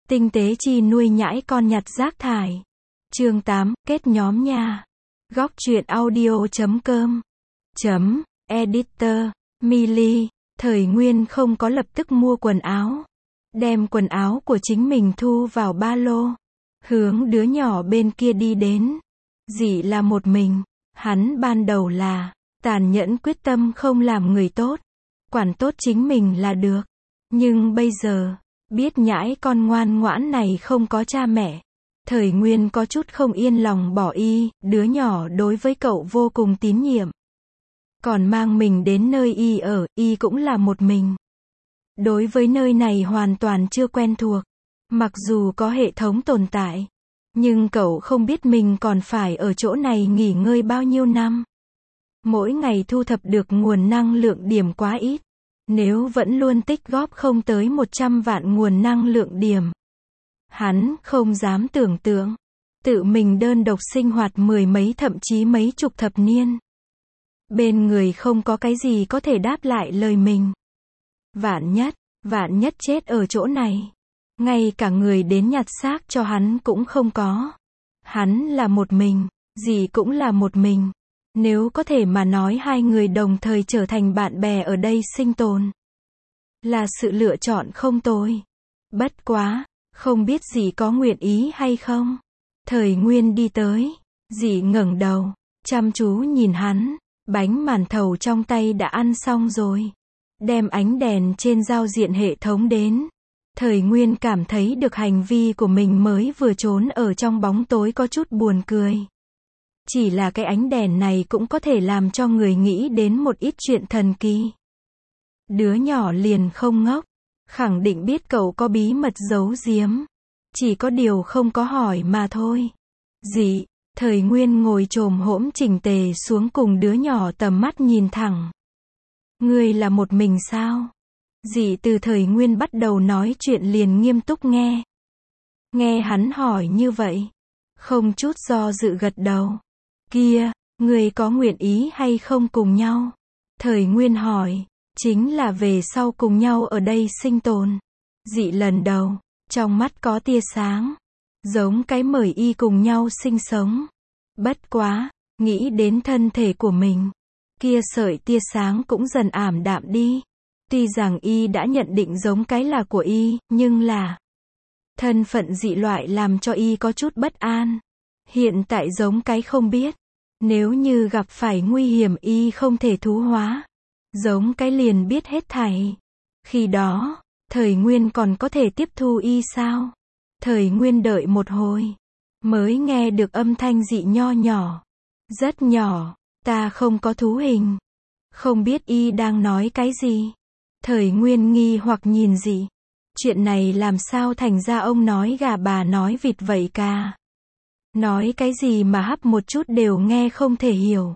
Tinh tế chi nuôi nhãi con nhặt rác thải. Chương 8, kết nhóm nha. Góc truyện audio.com Editor, Millie. Thời Nguyên không có lập tức mua quần áo. Đem quần áo của chính mình thu vào ba lô. Hướng đứa nhỏ bên kia đi đến. Dì là một mình. Hắn ban đầu là tàn nhẫn quyết tâm không làm người tốt. Quản tốt chính mình là được. Nhưng bây giờ, biết nhãi con ngoan ngoãn này không có cha mẹ. Thời Nguyên có chút không yên lòng bỏ y, đứa nhỏ đối với cậu vô cùng tín nhiệm. Còn mang mình đến nơi y ở, y cũng là một mình. Đối với nơi này hoàn toàn chưa quen thuộc. Mặc dù có hệ thống tồn tại, nhưng cậu không biết mình còn phải ở chỗ này nghỉ ngơi bao nhiêu năm. Mỗi ngày thu thập được nguồn năng lượng điểm quá ít. Nếu vẫn luôn tích góp không tới 100 vạn nguồn năng lượng điểm. Hắn không dám tưởng tượng. Tự mình đơn độc sinh hoạt mười mấy thậm chí mấy chục thập niên. Bên người không có cái gì có thể đáp lại lời mình. Vạn nhất chết ở chỗ này. Ngay cả người đến nhặt xác cho hắn cũng không có. Hắn là một mình, dì cũng là một mình. Nếu có thể mà nói hai người đồng thời trở thành bạn bè ở đây sinh tồn. Là sự lựa chọn không tồi. Bất quá, không biết dì có nguyện ý hay không. Thời Nguyên đi tới. Dì ngẩng đầu, chăm chú nhìn hắn. Bánh màn thầu trong tay đã ăn xong rồi. Đem ánh đèn trên giao diện hệ thống đến. Thời Nguyên cảm thấy được hành vi của mình mới vừa trốn ở trong bóng tối có chút buồn cười. Chỉ là cái ánh đèn này cũng có thể làm cho người nghĩ đến một ít chuyện thần kỳ. Đứa nhỏ liền không ngốc. Khẳng định biết cậu có bí mật giấu giếm. Chỉ có điều không có hỏi mà thôi. Dì, Thời Nguyên ngồi chồm hổm chỉnh tề xuống cùng đứa nhỏ tầm mắt nhìn thẳng. Ngươi là một mình sao? Dì từ Thời Nguyên bắt đầu nói chuyện liền nghiêm túc nghe. Nghe hắn hỏi như vậy. Không chút do dự gật đầu. Kia, ngươi có nguyện ý hay không cùng nhau? Thời Nguyên hỏi. Chính là về sau cùng nhau ở đây sinh tồn. Dì lần đầu, trong mắt có tia sáng. Giống cái mời y cùng nhau sinh sống. Bất quá, nghĩ đến thân thể của mình. Kia sợi tia sáng cũng dần ảm đạm đi. Tuy rằng y đã nhận định giống cái là của y, nhưng là thân phận dị loại làm cho y có chút bất an. Hiện tại giống cái không biết. Nếu như gặp phải nguy hiểm y không thể thú hóa. Giống cái liền biết hết thảy. Khi đó, Thời Nguyên còn có thể tiếp thu y sao? Thời Nguyên đợi một hồi. Mới nghe được âm thanh dị nho nhỏ. Rất nhỏ. Ta không có thú hình. Không biết y đang nói cái gì. Thời Nguyên nghi hoặc nhìn dị. Chuyện này làm sao thành ra ông nói gà bà nói vịt vậy cả. Nói cái gì mà hấp một chút đều nghe không thể hiểu.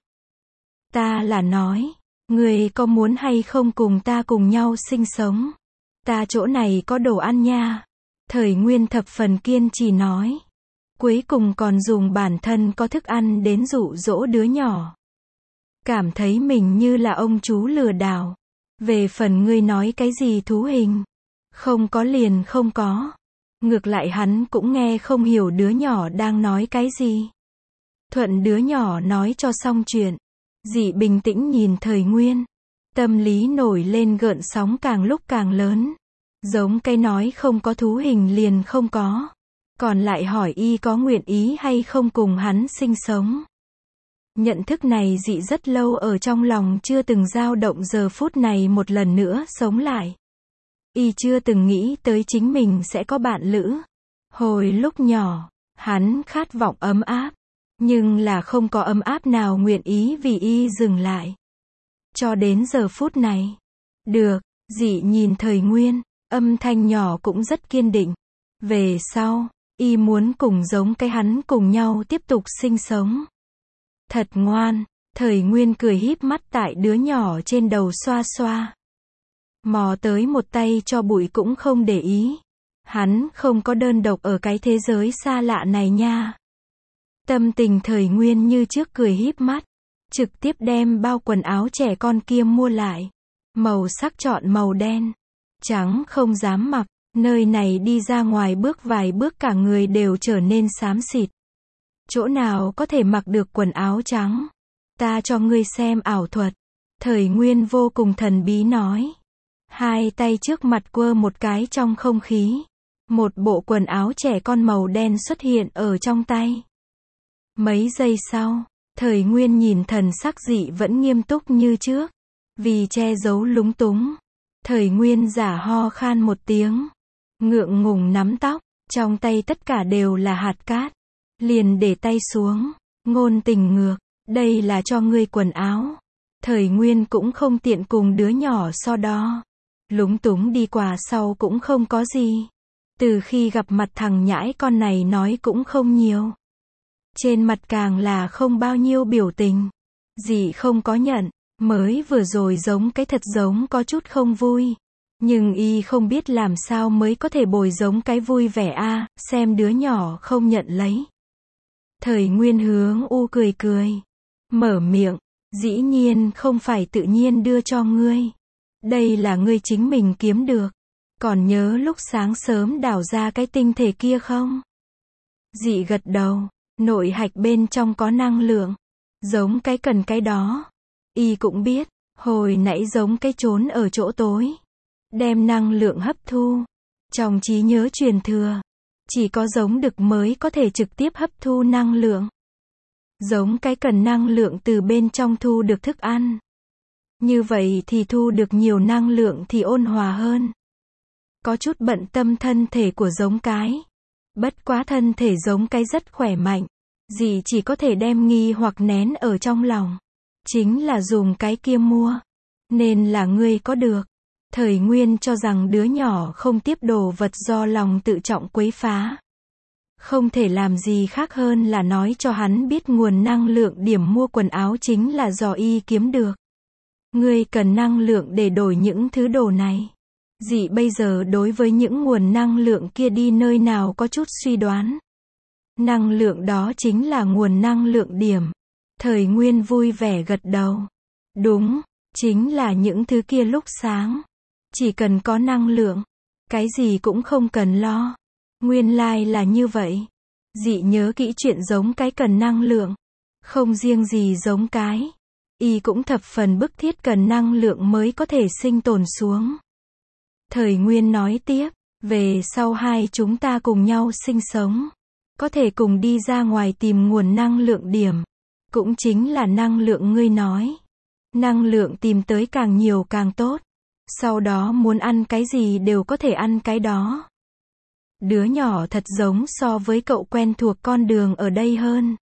Ta là nói. Người có muốn hay không cùng ta cùng nhau sinh sống? Ta chỗ này có đồ ăn nha. Thời Nguyên thập phần kiên trì nói. Cuối cùng còn dùng bản thân có thức ăn đến dụ dỗ đứa nhỏ. Cảm thấy mình như là ông chú lừa đảo. Về phần ngươi nói cái gì thú hình? Không có liền không có. Ngược lại hắn cũng nghe không hiểu đứa nhỏ đang nói cái gì. Thuận đứa nhỏ nói cho xong chuyện. Dì bình tĩnh nhìn Thời Nguyên. Tâm lý nổi lên gợn sóng càng lúc càng lớn. Giống cái nói không có thú hình liền không có. Còn lại hỏi y có nguyện ý hay không cùng hắn sinh sống. Nhận thức này dì rất lâu ở trong lòng chưa từng dao động, giờ phút này một lần nữa sống lại. Y chưa từng nghĩ tới chính mình sẽ có bạn lữ. Hồi lúc nhỏ, hắn khát vọng ấm áp. Nhưng là không có ấm áp nào nguyện ý vì y dừng lại. Cho đến giờ phút này. Được, dì nhìn Thời Nguyên, âm thanh nhỏ cũng rất kiên định. Về sau, y muốn cùng giống cái hắn cùng nhau tiếp tục sinh sống. Thật ngoan, Thời Nguyên cười híp mắt tại đứa nhỏ trên đầu xoa xoa. Mò tới một tay cho bụi cũng không để ý. Hắn không có đơn độc ở cái thế giới xa lạ này nha. Tâm tình Thời Nguyên như trước cười híp mắt. Trực tiếp đem bao quần áo trẻ con kia mua lại. Màu sắc chọn màu đen. Trắng không dám mặc. Nơi này đi ra ngoài bước vài bước cả người đều trở nên xám xịt. Chỗ nào có thể mặc được quần áo trắng? Ta cho ngươi xem ảo thuật. Thời Nguyên vô cùng thần bí nói. Hai tay trước mặt quơ một cái trong không khí. Một bộ quần áo trẻ con màu đen xuất hiện ở trong tay. Mấy giây sau, Thời Nguyên nhìn thần sắc Dị vẫn nghiêm túc như trước. Vì che giấu lúng túng, Thời Nguyên giả ho khan một tiếng. Ngượng ngùng nắm tóc, trong tay tất cả đều là hạt cát. Liền để tay xuống, ngôn tình ngược, đây là cho ngươi quần áo. Thời Nguyên cũng không tiện cùng đứa nhỏ so đo. Lúng túng đi qua sau cũng không có gì. Từ khi gặp mặt thằng nhãi con này nói cũng không nhiều. Trên mặt càng là không bao nhiêu biểu tình. Dị không có nhận, mới vừa rồi giống cái thật giống có chút không vui. Nhưng y không biết làm sao mới có thể bồi giống cái vui vẻ a, xem đứa nhỏ không nhận lấy. Thời Nguyên hướng u cười cười. Mở miệng, dĩ nhiên không phải tự nhiên đưa cho ngươi. Đây là ngươi chính mình kiếm được. Còn nhớ lúc sáng sớm đào ra cái tinh thể kia không? Dị gật đầu, nội hạch bên trong có năng lượng. Giống cái cần cái đó. Y cũng biết, hồi nãy giống cái trốn ở chỗ tối. Đem năng lượng hấp thu. Trong trí nhớ truyền thừa. Chỉ có giống đực mới có thể trực tiếp hấp thu năng lượng. Giống cái cần năng lượng từ bên trong thu được thức ăn. Như vậy thì thu được nhiều năng lượng thì ôn hòa hơn. Có chút bận tâm thân thể của giống cái. Bất quá thân thể giống cái rất khỏe mạnh. Dì chỉ có thể đem nghi hoặc nén ở trong lòng. Chính là dùng cái kia mua. Nên là ngươi có được. Thời Nguyên cho rằng đứa nhỏ không tiếp đồ vật do lòng tự trọng quấy phá. Không thể làm gì khác hơn là nói cho hắn biết nguồn năng lượng điểm mua quần áo chính là do y kiếm được. Ngươi cần năng lượng để đổi những thứ đồ này. Dị bây giờ đối với những nguồn năng lượng kia đi nơi nào có chút suy đoán. Năng lượng đó chính là nguồn năng lượng điểm. Thời Nguyên vui vẻ gật đầu. Đúng, chính là những thứ kia lúc sáng. Chỉ cần có năng lượng, cái gì cũng không cần lo. Nguyên lai là như vậy. Dị nhớ kỹ chuyện giống cái cần năng lượng. Không riêng gì giống cái. Y cũng thập phần bức thiết cần năng lượng mới có thể sinh tồn xuống. Thời Nguyên nói tiếp, về sau hai chúng ta cùng nhau sinh sống. Có thể cùng đi ra ngoài tìm nguồn năng lượng điểm. Cũng chính là năng lượng ngươi nói. Năng lượng tìm tới càng nhiều càng tốt. Sau đó muốn ăn cái gì đều có thể ăn cái đó. Đứa nhỏ thật giống so với cậu quen thuộc con đường ở đây hơn.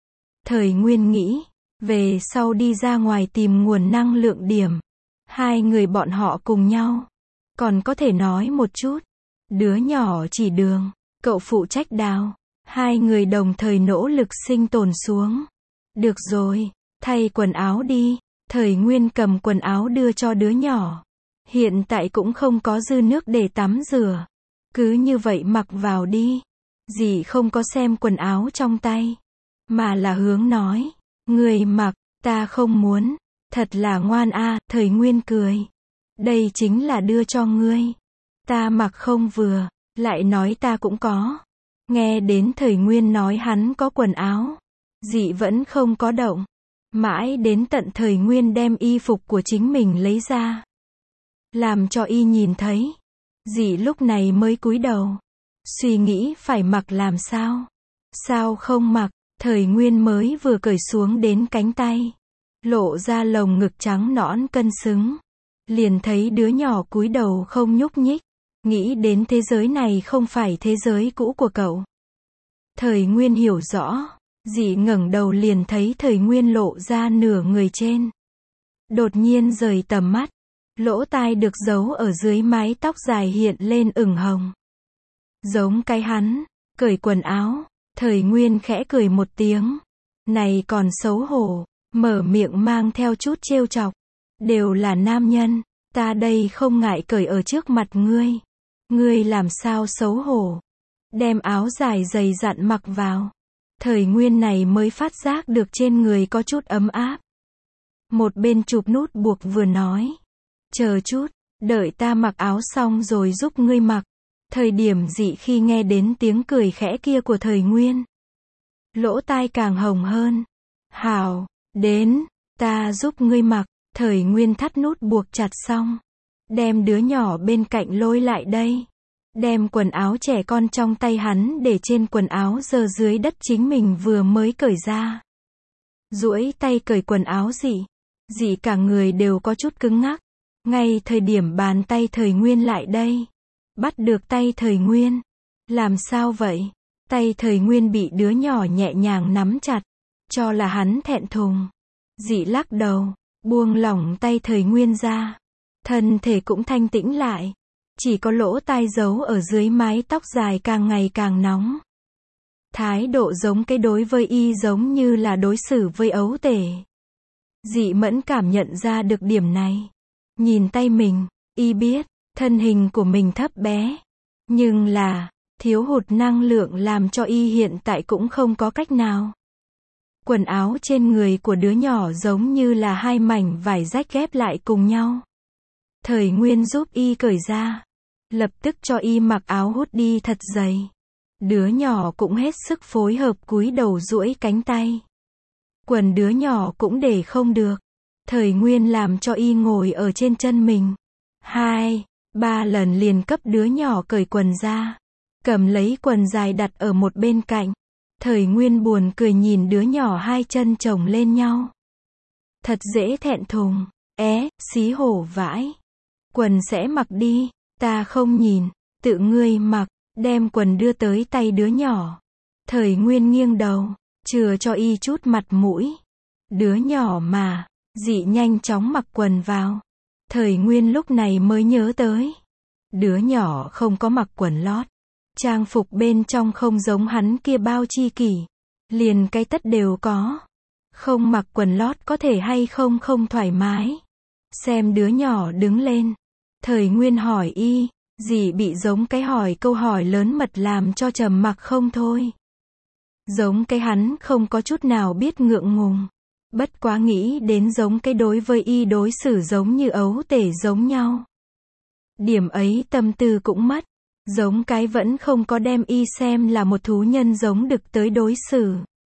Thời Nguyên nghĩ, về sau đi ra ngoài tìm nguồn năng lượng điểm. Hai người bọn họ cùng nhau. Còn có thể nói một chút. Đứa nhỏ chỉ đường, cậu phụ trách đào. Hai người đồng thời nỗ lực sinh tồn xuống. Được rồi, thay quần áo đi. Thời Nguyên cầm quần áo đưa cho đứa nhỏ. Hiện tại cũng không có dư nước để tắm rửa. Cứ như vậy mặc vào đi. Dì không có xem quần áo trong tay. Mà là hướng nói. Người mặc, ta không muốn. Thật là ngoan a. Thời Nguyên cười. Đây chính là đưa cho ngươi. Ta mặc không vừa. Lại nói ta cũng có. Nghe đến Thời Nguyên nói hắn có quần áo. Dì vẫn không có động. Mãi đến tận Thời Nguyên đem y phục của chính mình lấy ra. Làm cho y nhìn thấy. Dì lúc này mới cúi đầu. Suy nghĩ phải mặc làm sao. Sao không mặc. Thời Nguyên mới vừa cởi xuống đến cánh tay. Lộ ra lồng ngực trắng nõn cân xứng. Liền thấy đứa nhỏ cúi đầu không nhúc nhích. Nghĩ đến thế giới này không phải thế giới cũ của cậu. Thời Nguyên hiểu rõ. Dì ngẩng đầu liền thấy Thời Nguyên lộ ra nửa người trên. Đột nhiên rời tầm mắt. Lỗ tai được giấu ở dưới mái tóc dài hiện lên ửng hồng. Giống cái hắn. Cởi quần áo. Thời Nguyên khẽ cười một tiếng. Này còn xấu hổ. Mở miệng mang theo chút trêu chọc. Đều là nam nhân. Ta đây không ngại cởi ở trước mặt ngươi. Ngươi làm sao xấu hổ. Đem áo dài dày dặn mặc vào. Thời Nguyên này mới phát giác được trên người có chút ấm áp. Một bên chụp nút buộc vừa nói. Chờ chút, đợi ta mặc áo xong rồi giúp ngươi mặc. Thời điểm dị khi nghe đến tiếng cười khẽ kia của thời nguyên, lỗ tai càng hồng hơn. Hảo, đến, ta giúp ngươi mặc. Thời nguyên thắt nút buộc chặt xong, đem đứa nhỏ bên cạnh lôi lại đây. Đem quần áo trẻ con trong tay hắn để trên quần áo giờ dưới đất chính mình vừa mới cởi ra. Duỗi tay cởi quần áo dị. Dị cả người đều có chút cứng ngắc. Ngay thời điểm bàn tay thời nguyên lại đây. Bắt được tay thời nguyên. Làm sao vậy? Tay thời nguyên bị đứa nhỏ nhẹ nhàng nắm chặt. Cho là hắn thẹn thùng. Dị lắc đầu, buông lỏng tay thời nguyên ra. Thân thể cũng thanh tĩnh lại. Chỉ có lỗ tai giấu ở dưới mái tóc dài càng ngày càng nóng. Thái độ giống cái đối với y giống như là đối xử với ấu tể. Dị mẫn cảm nhận ra được điểm này. Nhìn tay mình, y biết, thân hình của mình thấp bé. Nhưng là, thiếu hụt năng lượng làm cho y hiện tại cũng không có cách nào. Quần áo trên người của đứa nhỏ giống như là hai mảnh vải rách ghép lại cùng nhau. Thời nguyên giúp y cởi ra. Lập tức cho y mặc áo hút đi thật dày. Đứa nhỏ cũng hết sức phối hợp cúi đầu duỗi cánh tay. Quần đứa nhỏ cũng để không được. Thời nguyên làm cho y ngồi ở trên chân mình. 2, 3 lần liền cấp đứa nhỏ cởi quần ra. Cầm lấy quần dài đặt ở một bên cạnh. Thời nguyên buồn cười nhìn đứa nhỏ hai chân chồng lên nhau. Thật dễ thẹn thùng. Xí hổ vãi. Quần sẽ mặc đi. Ta không nhìn. Tự ngươi mặc. Đem quần đưa tới tay đứa nhỏ. Thời nguyên nghiêng đầu. Chừa cho y chút mặt mũi. Đứa nhỏ mà. Dị nhanh chóng mặc quần vào. Thời nguyên lúc này mới nhớ tới. Đứa nhỏ không có mặc quần lót. Trang phục bên trong không giống hắn kia bao chi kỷ. Liền cái tất đều có. Không mặc quần lót có thể hay không không thoải mái. Xem đứa nhỏ đứng lên. Thời nguyên hỏi y. Dị bị giống cái hỏi câu hỏi lớn mật làm cho trầm mặc không thôi. Giống cái hắn không có chút nào biết ngượng ngùng. Bất quá nghĩ đến giống cái đối với y đối xử giống như ấu tể giống nhau. Điểm ấy tâm tư cũng mất. Giống cái vẫn không có đem y xem là một thú nhân giống đực tới đối xử.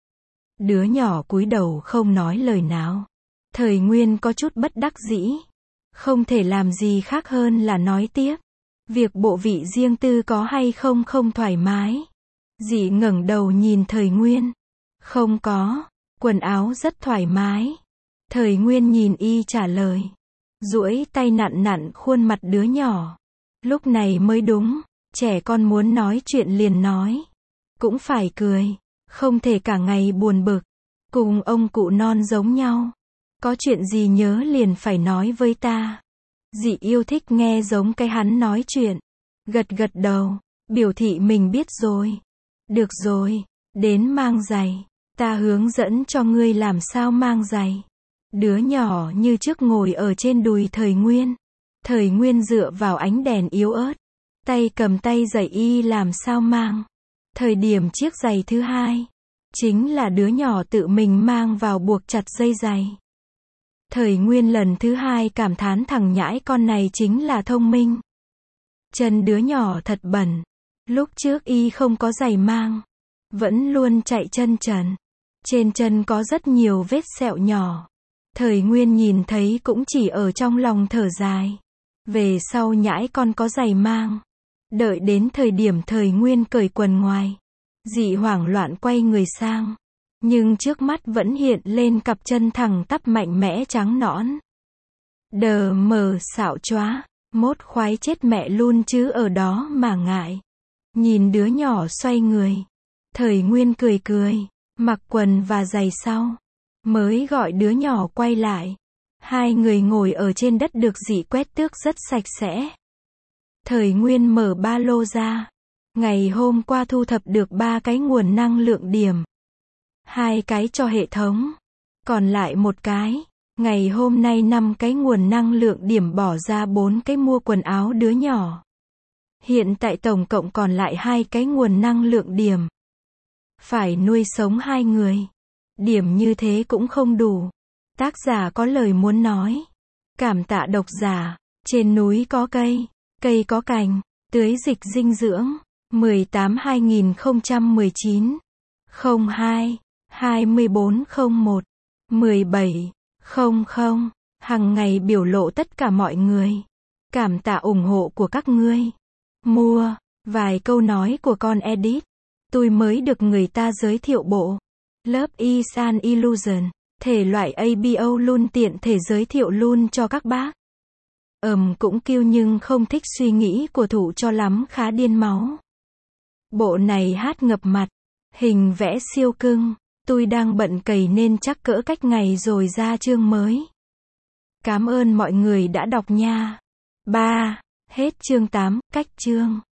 Đứa nhỏ cúi đầu không nói lời nào. Thời nguyên có chút bất đắc dĩ. Không thể làm gì khác hơn là nói tiếp. Việc bộ vị riêng tư có hay không không thoải mái. Dị ngẩng đầu nhìn thời nguyên. Không có. Quần áo rất thoải mái. Thời nguyên nhìn y trả lời. Duỗi tay nặn nặn khuôn mặt đứa nhỏ. Lúc này mới đúng. Trẻ con muốn nói chuyện liền nói. Cũng phải cười. Không thể cả ngày buồn bực. Cùng ông cụ non giống nhau. Có chuyện gì nhớ liền phải nói với ta. Dị yêu thích nghe giống cái hắn nói chuyện. Gật gật đầu. Biểu thị mình biết rồi. Được rồi. Đến mang giày. Ta hướng dẫn cho ngươi làm sao mang giày. Đứa nhỏ như trước ngồi ở trên đùi thời nguyên. Thời nguyên dựa vào ánh đèn yếu ớt. Tay cầm tay giày y làm sao mang. Thời điểm chiếc giày thứ hai. Chính là đứa nhỏ tự mình mang vào buộc chặt dây giày. Thời nguyên lần thứ hai cảm thán thằng nhãi con này chính là thông minh. Chân đứa nhỏ thật bẩn. Lúc trước y không có giày mang. Vẫn luôn chạy chân trần. Trên chân có rất nhiều vết sẹo nhỏ. Thời nguyên nhìn thấy cũng chỉ ở trong lòng thở dài. Về sau nhãi con có giày mang. Đợi đến thời điểm thời nguyên cởi quần ngoài. Dị hoảng loạn quay người sang. Nhưng trước mắt vẫn hiện lên cặp chân thẳng tắp mạnh mẽ trắng nõn. Đờ mờ xạo chóa. Mốt khoái chết mẹ luôn chứ ở đó mà ngại. Nhìn đứa nhỏ xoay người. Thời nguyên cười cười. Mặc quần và giày sau. Mới gọi đứa nhỏ quay lại. Hai người ngồi ở trên đất được dị quét tước rất sạch sẽ. Thời nguyên mở ba lô ra. Ngày hôm qua thu thập được 3 cái nguồn năng lượng điểm. 2 cái cho hệ thống. Còn lại 1 cái. Ngày hôm nay 5 cái nguồn năng lượng điểm bỏ ra 4 cái mua quần áo đứa nhỏ. Hiện tại tổng cộng còn lại 2 cái nguồn năng lượng điểm. Phải nuôi sống 2 người. Điểm như thế cũng không đủ. Tác giả có lời muốn nói. Cảm tạ độc giả. Trên núi có cây. Cây có cành. Tưới dịch dinh dưỡng. 18/2019. 02. 2401. 17:00. Hằng ngày biểu lộ tất cả mọi người. Cảm tạ ủng hộ của các ngươi. Mua. Vài câu nói của con Edith. Tôi mới được người ta giới thiệu bộ Love is an Illusion. Thể loại ABO luôn tiện thể giới thiệu luôn cho các bác. Cũng kêu nhưng không thích suy nghĩ của thủ cho lắm, khá điên máu. Bộ này hát ngập mặt. Hình vẽ siêu cưng. Tôi đang bận cày nên chắc cỡ cách ngày rồi ra chương mới. Cảm ơn mọi người đã đọc nha. 3. Hết chương 8, cách chương.